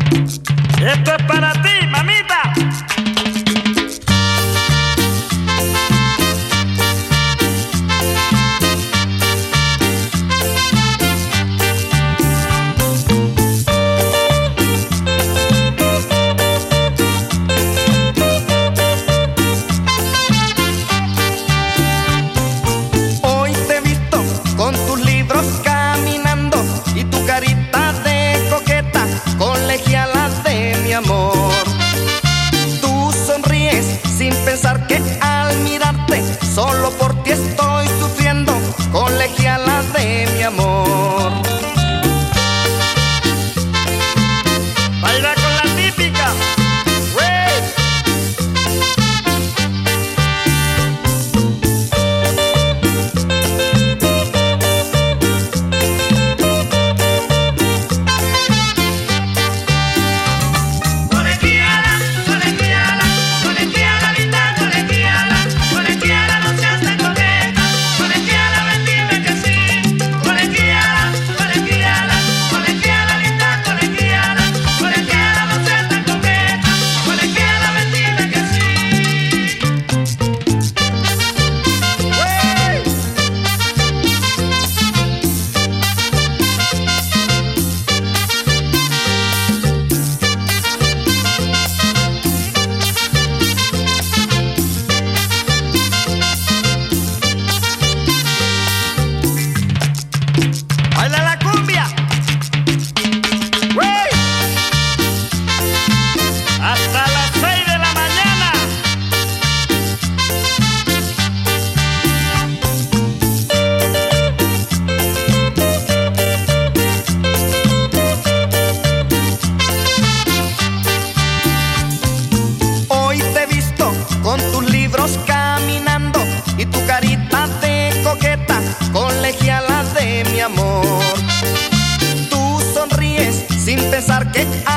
Esto es para ti, mamita. Hoy te he visto con tus libros caminando y tu carita de coqueta, colegiala de mi amor. Tú sonríes sin pensar que al mirarte solo por ti estoy sufriendo, colegiala de mi amor. Baila con la típica. ¡Wey! Colegiala, colegiala, colegiala linda, colegiala, colegiala no seas tan coqueta, colegiala ven dime que sí, colegiala, colegiala, colegiala linda, colegiala, colegiala no seas tan coqueta, colegiala ven dime que sí. Baila la cumbia. ¡Wey! Hasta las 6 de la mañana. Hoy te he visto con tus libros caminando y tu carita de coqueta, colegiala de mi amor. Tú sonríes sin pensar que